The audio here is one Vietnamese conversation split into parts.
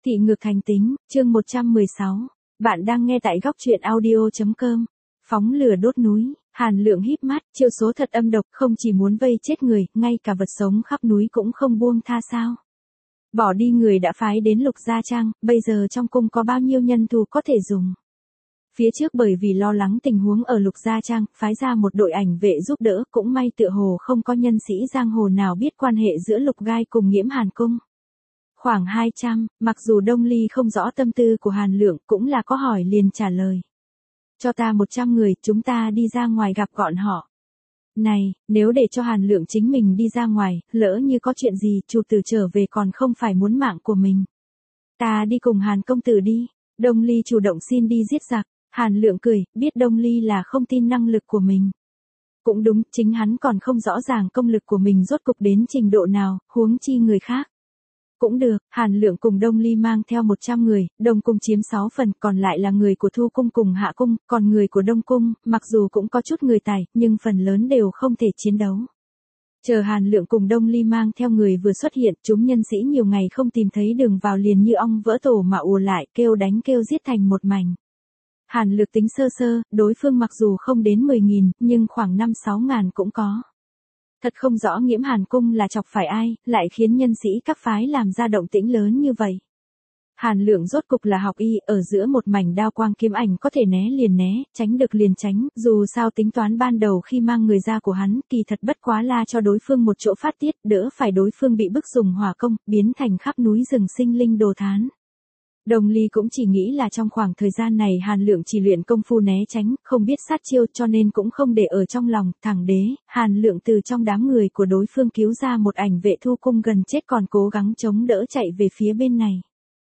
Thị ngược thành tính, chương 116. Bạn đang nghe tại góc truyện audio.com. Phóng lửa đốt núi, Hàn Lượng híp mắt, chiêu số thật âm độc, không chỉ muốn vây chết người, ngay cả vật sống khắp núi cũng không buông tha sao. Bỏ đi người đã phái đến Lục Gia Trang, bây giờ trong cung có bao nhiêu nhân thù có thể dùng. Phía trước bởi vì lo lắng tình huống ở Lục Gia Trang, phái ra một đội ảnh vệ giúp đỡ, cũng may tựa hồ không có nhân sĩ giang hồ nào biết quan hệ giữa Lục Gai cùng Nghiễm Hàn cung. Khoảng 200, mặc dù Đông Ly không rõ tâm tư của Hàn Lượng, cũng là có hỏi liền trả lời. Cho ta 100 người, chúng ta đi ra ngoài gặp gọn họ. Này, nếu để cho Hàn Lượng chính mình đi ra ngoài, lỡ như có chuyện gì, chủ tử trở về còn không phải muốn mạng của mình. Ta đi cùng Hàn công tử đi. Đông Ly chủ động xin đi giết giặc. Hàn Lượng cười, biết Đông Ly là không tin năng lực của mình. Cũng đúng, chính hắn còn không rõ ràng công lực của mình rốt cục đến trình độ nào, huống chi người khác. Cũng được, Hàn Lượng cùng Đông Ly mang theo 100 người, Đông cung chiếm 6 phần, còn lại là người của Thu cung cùng Hạ cung, còn người của Đông cung, mặc dù cũng có chút người tài, nhưng phần lớn đều không thể chiến đấu. Chờ Hàn Lượng cùng Đông Ly mang theo người vừa xuất hiện, chúng nhân sĩ nhiều ngày không tìm thấy đường vào liền như ong vỡ tổ mà ùa lại, kêu đánh kêu giết thành một mảnh. Hàn Lượng tính sơ sơ, đối phương mặc dù không đến 10.000, nhưng khoảng 5-6 ngàn cũng có. Thật không rõ Nghiễm Hàn cung là chọc phải ai, lại khiến nhân sĩ các phái làm ra động tĩnh lớn như vậy. Hàn Lượng rốt cục là học y, ở giữa một mảnh đao quang kiếm ảnh có thể né liền né, tránh được liền tránh, dù sao tính toán ban đầu khi mang người ra của hắn, kỳ thật bất quá là cho đối phương một chỗ phát tiết, đỡ phải đối phương bị bức dùng hỏa công, biến thành khắp núi rừng sinh linh đồ thán. Đồng Ly cũng chỉ nghĩ là trong khoảng thời gian này Hàn Lượng chỉ luyện công phu né tránh, không biết sát chiêu cho nên cũng không để ở trong lòng, thẳng đế, Hàn Lượng từ trong đám người của đối phương cứu ra một ảnh vệ Thu cung gần chết còn cố gắng chống đỡ chạy về phía bên này.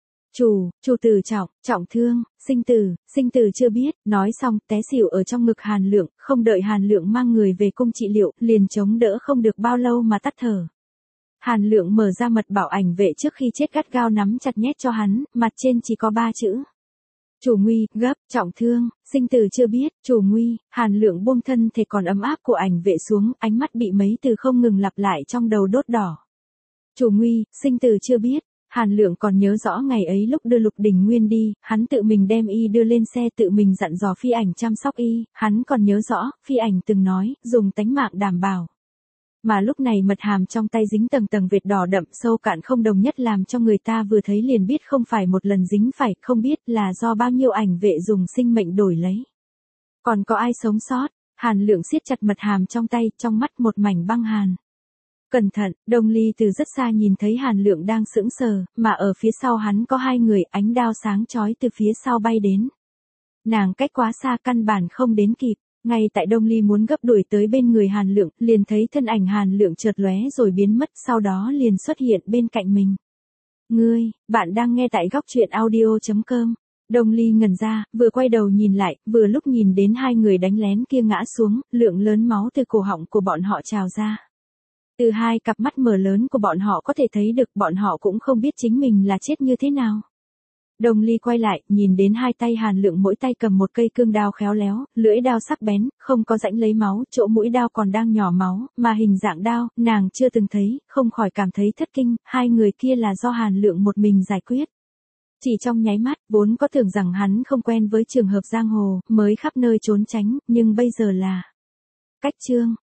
Chủ tử trọng thương, sinh tử chưa biết, nói xong, té xỉu ở trong ngực Hàn Lượng, không đợi Hàn Lượng mang người về cung trị liệu, liền chống đỡ không được bao lâu mà tắt thở. Hàn Lượng mở ra mật bảo ảnh vệ trước khi chết gắt gao nắm chặt nhét cho hắn, mặt trên chỉ có 3 chữ. Chủ nguy, gấp, trọng thương, sinh tử chưa biết, chủ nguy. Hàn Lượng buông thân thể còn ấm áp của ảnh vệ xuống, ánh mắt bị mấy từ không ngừng lặp lại trong đầu đốt đỏ. Chủ nguy, sinh tử chưa biết. Hàn Lượng còn nhớ rõ ngày ấy lúc đưa Lục Đình Nguyên đi, hắn tự mình đem y đưa lên xe, tự mình dặn dò Phi Ảnh chăm sóc y, hắn còn nhớ rõ, Phi Ảnh từng nói, dùng tánh mạng đảm bảo. Mà lúc này mật hàm trong tay dính tầng tầng vệt đỏ đậm sâu cạn không đồng nhất, làm cho người ta vừa thấy liền biết không phải một lần dính phải, không biết là do bao nhiêu ảnh vệ dùng sinh mệnh đổi lấy. Còn có ai sống sót? Hàn Lượng siết chặt mật hàm trong tay, trong mắt một mảnh băng hàn. Cẩn thận, Đông Ly từ rất xa nhìn thấy Hàn Lượng đang sững sờ, mà ở phía sau hắn có 2 người, ánh đao sáng chói từ phía sau bay đến. Nàng cách quá xa căn bản không đến kịp. Ngay tại Đông Ly muốn gấp đuổi tới bên người Hàn Lượng, liền thấy thân ảnh Hàn Lượng chợt lóe rồi biến mất, sau đó liền xuất hiện bên cạnh mình. Bạn đang nghe tại góc truyện audio.com. Đông Ly ngẩn ra, vừa quay đầu nhìn lại, vừa lúc nhìn đến 2 người đánh lén kia ngã xuống, lượng lớn máu từ cổ họng của bọn họ trào ra. Từ 2 cặp mắt mở lớn của bọn họ có thể thấy được bọn họ cũng không biết chính mình là chết như thế nào. Đông Ly quay lại, nhìn đến 2 tay Hàn Lượng mỗi tay cầm một cây cương đao khéo léo, lưỡi đao sắc bén, không có rãnh lấy máu, chỗ mũi đao còn đang nhỏ máu, mà hình dạng đao, nàng chưa từng thấy, không khỏi cảm thấy thất kinh, 2 người kia là do Hàn Lượng một mình giải quyết. Chỉ trong nháy mắt, vốn có tưởng rằng hắn không quen với trường hợp giang hồ, mới khắp nơi trốn tránh, nhưng bây giờ là... Cách chương,